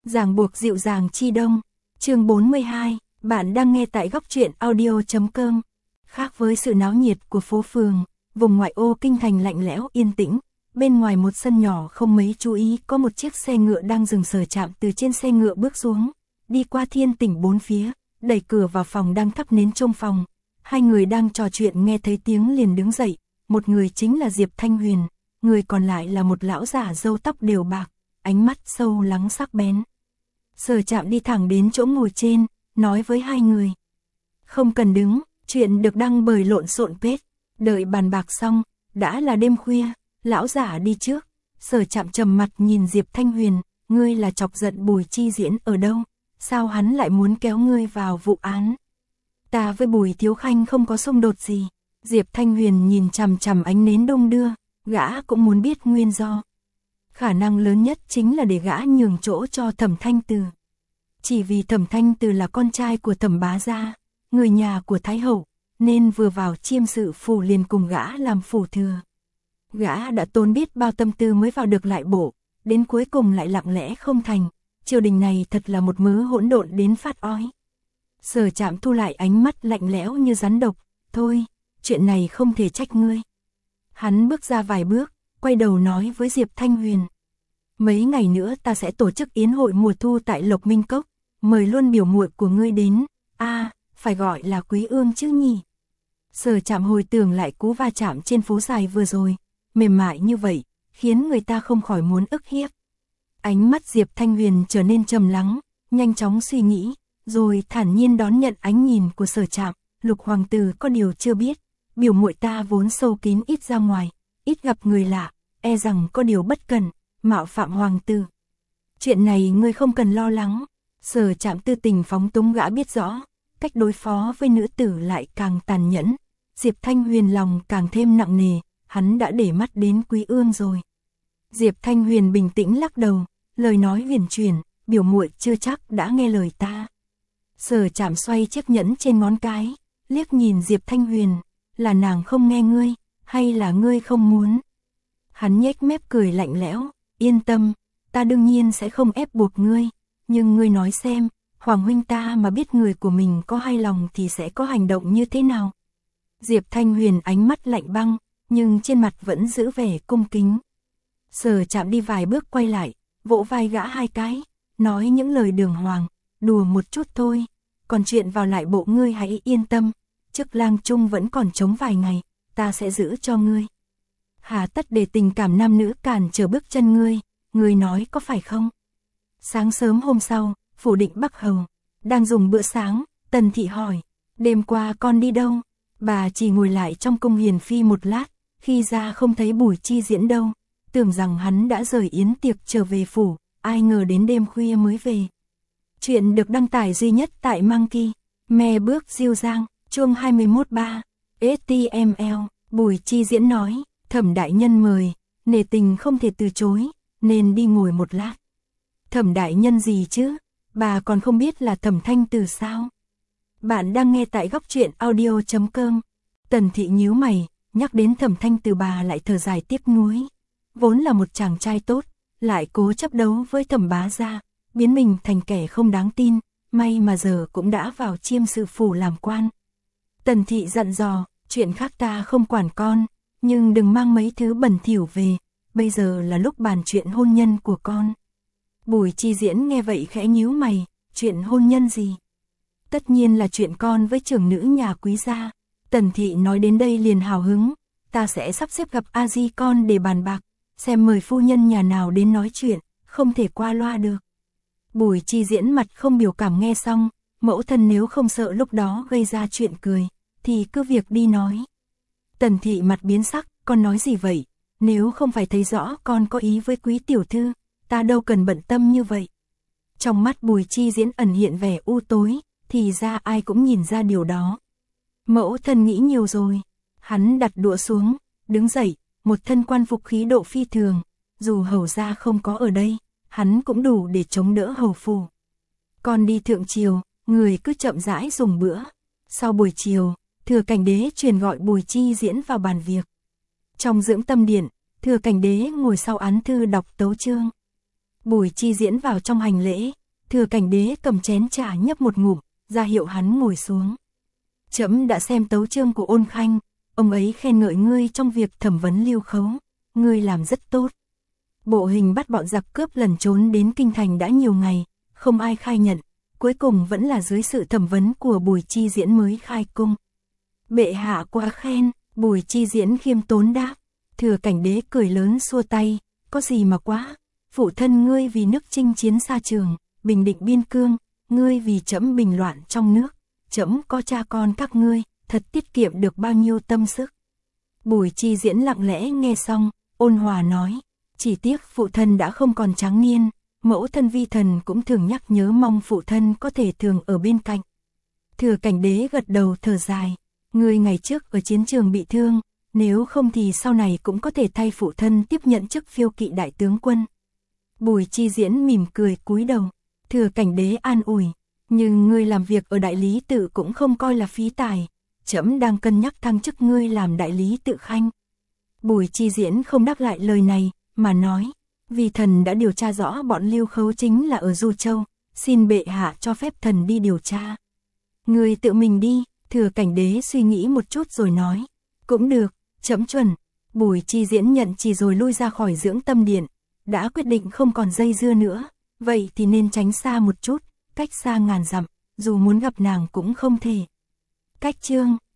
Ràng buộc dịu dàng chi đông. Chương 42, bạn đang nghe tại góc truyện audio.com. Khác với sự náo nhiệt của phố phường, vùng ngoại ô kinh thành lạnh lẽo yên tĩnh, bên ngoài một sân nhỏ không mấy chú ý có một chiếc xe ngựa đang dừng. Sở Trạm từ trên xe ngựa bước xuống, đi qua thiên tỉnh bốn phía, đẩy cửa vào phòng đang thắp nến trong phòng. Hai người đang trò chuyện nghe thấy tiếng liền đứng dậy, một người chính là Diệp Thanh Huyền, người còn lại là một lão giả râu tóc đều bạc, ánh mắt sâu lắng sắc bén. Sở Trạm đi thẳng đến chỗ ngồi trên, nói với hai người. Không cần đứng, chuyện được đăng bởi lộn xộn page. Đợi bàn bạc xong, đã là đêm khuya, lão giả đi trước. Sở Trạm trầm mặt nhìn Diệp Thanh Huyền, ngươi là chọc giận Bùi Chi Diễn ở đâu? Sao hắn lại muốn kéo ngươi vào vụ án? Ta với Bùi Thiếu Khanh không có xung đột gì. Diệp Thanh Huyền nhìn chằm chằm ánh nến đung đưa, gã cũng muốn biết nguyên do. Khả năng lớn nhất chính là để gã nhường chỗ cho Thẩm Thanh Từ. Chỉ vì Thẩm Thanh Từ là con trai của Thẩm Bá Gia, người nhà của Thái Hậu, nên vừa vào chiêm sự phủ liền cùng gã làm phủ thừa. Gã đã tốn biết bao tâm tư mới vào được lại bộ, đến cuối cùng lại lặng lẽ không thành. Triều đình này thật là một mớ hỗn độn đến phát ói. Sở Trạm thu lại ánh mắt lạnh lẽo như rắn độc, thôi, chuyện này không thể trách ngươi. Hắn bước ra vài bước, quay đầu nói với Diệp Thanh Huyền. Mấy ngày nữa ta sẽ tổ chức yến hội mùa thu tại Lộc Minh Cốc, mời luôn biểu muội của ngươi đến, phải gọi là Quý Ương chứ nhỉ. Sở Trạm hồi tưởng lại cú va chạm trên phố dài vừa rồi, mềm mại như vậy, khiến người ta không khỏi muốn ức hiếp. Ánh mắt Diệp Thanh Huyền trở nên trầm lắng, nhanh chóng suy nghĩ, rồi thản nhiên đón nhận ánh nhìn của Sở Trạm. Lục hoàng tử có điều chưa biết, biểu muội ta vốn sâu kín ít ra ngoài, ít gặp người lạ, e rằng có điều bất cẩn, mạo phạm hoàng tử. Chuyện này ngươi không cần lo lắng. Sở Trạm tư tình phóng túng gã biết rõ, cách đối phó với nữ tử lại càng tàn nhẫn. Diệp Thanh Huyền lòng càng thêm nặng nề, hắn đã để mắt đến Quý Ương rồi. Diệp Thanh Huyền bình tĩnh lắc đầu, lời nói huyền chuyển, biểu muội chưa chắc đã nghe lời ta. Sở Trạm xoay chiếc nhẫn trên ngón cái, liếc nhìn Diệp Thanh Huyền, là nàng không nghe ngươi, hay là ngươi không muốn? Hắn nhếch mép cười lạnh lẽo, yên tâm, ta đương nhiên sẽ không ép buộc ngươi, nhưng ngươi nói xem, Hoàng huynh ta mà biết người của mình có hai lòng thì sẽ có hành động như thế nào? Diệp Thanh Huyền ánh mắt lạnh băng, nhưng trên mặt vẫn giữ vẻ cung kính. Sở Trạm đi vài bước quay lại, vỗ vai gã hai cái, nói những lời đường hoàng, đùa một chút thôi, còn chuyện vào lại bộ ngươi hãy yên tâm, chức lang trung vẫn còn trống vài ngày, ta sẽ giữ cho ngươi. Hà tất để tình cảm nam nữ cản trở bước chân ngươi nói có phải không? Sáng sớm hôm sau, phủ định Bắc Hầu, đang dùng bữa sáng, Tần Thị hỏi, đêm qua con đi đâu? Bà chỉ ngồi lại trong cung hiền phi một lát, khi ra không thấy Bùi Chi Diễn đâu, tưởng rằng hắn đã rời yến tiệc trở về phủ, ai ngờ đến đêm khuya mới về. Chuyện được đăng tải duy nhất tại Monkey, me bước diêu giang, chuông 21:3, HTML. Bùi Chi Diễn nói, Thẩm đại nhân mời, nể tình không thể từ chối, nên đi ngồi một lát. Thẩm đại nhân gì chứ, bà còn không biết là Thẩm Thanh Từ sao? Bạn đang nghe tại góc truyện audio.com. Tần Thị nhíu mày, nhắc đến Thẩm Thanh Từ bà lại thở dài tiếc nuối. Vốn là một chàng trai tốt, lại cố chấp đấu với Thẩm Bá Gia, biến mình thành kẻ không đáng tin, may mà giờ cũng đã vào chiêm sự phủ làm quan. Tần Thị dặn dò, chuyện khác ta không quản con, nhưng đừng mang mấy thứ bẩn thỉu về, bây giờ là lúc bàn chuyện hôn nhân của con. Bùi Chi Diễn nghe vậy khẽ nhíu mày, chuyện hôn nhân gì? Tất nhiên là chuyện con với trưởng nữ nhà quý gia. Tần Thị nói đến đây liền hào hứng, ta sẽ sắp xếp gặp A Di con để bàn bạc, xem mời phu nhân nhà nào đến nói chuyện, không thể qua loa được. Bùi Chi Diễn mặt không biểu cảm nghe xong, mẫu thân nếu không sợ lúc đó gây ra chuyện cười, thì cứ việc đi nói. Tần Thị mặt biến sắc, con nói gì vậy? Nếu không phải thấy rõ con có ý với quý tiểu thư, ta đâu cần bận tâm như vậy. Trong mắt Bùi Chi Diễn ẩn hiện vẻ u tối, thì ra ai cũng nhìn ra điều đó. Mẫu thân nghĩ nhiều rồi. Hắn đặt đũa xuống, đứng dậy, một thân quan phục khí độ phi thường, dù hầu gia không có ở đây, hắn cũng đủ để chống đỡ hầu phủ. Con đi thượng triều, người cứ chậm rãi dùng bữa. Sau buổi chiều, Thừa Cảnh Đế truyền gọi Bùi Chi Diễn vào bàn việc. Trong dưỡng tâm điện, Thừa Cảnh Đế ngồi sau án thư đọc tấu chương. Bùi Chi Diễn vào trong hành lễ, Thừa Cảnh Đế cầm chén trà nhấp một ngụm, ra hiệu hắn ngồi xuống. Trẫm đã xem tấu chương của Ôn Khanh, ông ấy khen ngợi ngươi trong việc thẩm vấn Lưu Khấu, ngươi làm rất tốt. Bộ hình bắt bọn giặc cướp lẩn trốn đến kinh thành đã nhiều ngày, không ai khai nhận, cuối cùng vẫn là dưới sự thẩm vấn của Bùi Chi Diễn mới khai cung. Bệ hạ quá khen, Bùi Chi Diễn khiêm tốn đáp. Thừa Cảnh Đế cười lớn xua tay, có gì mà quá, phụ thân ngươi vì nước chinh chiến xa trường, bình định biên cương, ngươi vì trẫm bình loạn trong nước, trẫm có cha con các ngươi, thật tiết kiệm được bao nhiêu tâm sức. Bùi Chi Diễn lặng lẽ nghe xong, ôn hòa nói, chỉ tiếc phụ thân đã không còn tráng niên, mẫu thân vi thần cũng thường nhắc nhớ mong phụ thân có thể thường ở bên cạnh. Thừa Cảnh Đế gật đầu thở dài, ngươi ngày trước ở chiến trường bị thương, nếu không thì sau này cũng có thể thay phụ thân tiếp nhận chức phiêu kỵ đại tướng quân. Bùi Chi Diễn mỉm cười cúi đầu, Thừa Cảnh Đế an ủi, nhưng ngươi làm việc ở đại lý tự cũng không coi là phí tài, trẫm đang cân nhắc thăng chức ngươi làm đại lý tự khanh. Bùi Chi Diễn không đáp lại lời này, mà nói, vì thần đã điều tra rõ bọn Lưu Khấu chính là ở Du Châu, xin bệ hạ cho phép thần đi điều tra. Ngươi tự mình đi. Thừa Cảnh Đế suy nghĩ một chút rồi nói, cũng được, trẫm chuẩn. Bùi Chi Diễn nhận chỉ rồi lui ra khỏi dưỡng tâm điện, đã quyết định không còn dây dưa nữa, vậy thì nên tránh xa một chút, cách xa ngàn dặm, dù muốn gặp nàng cũng không thể. Cách chương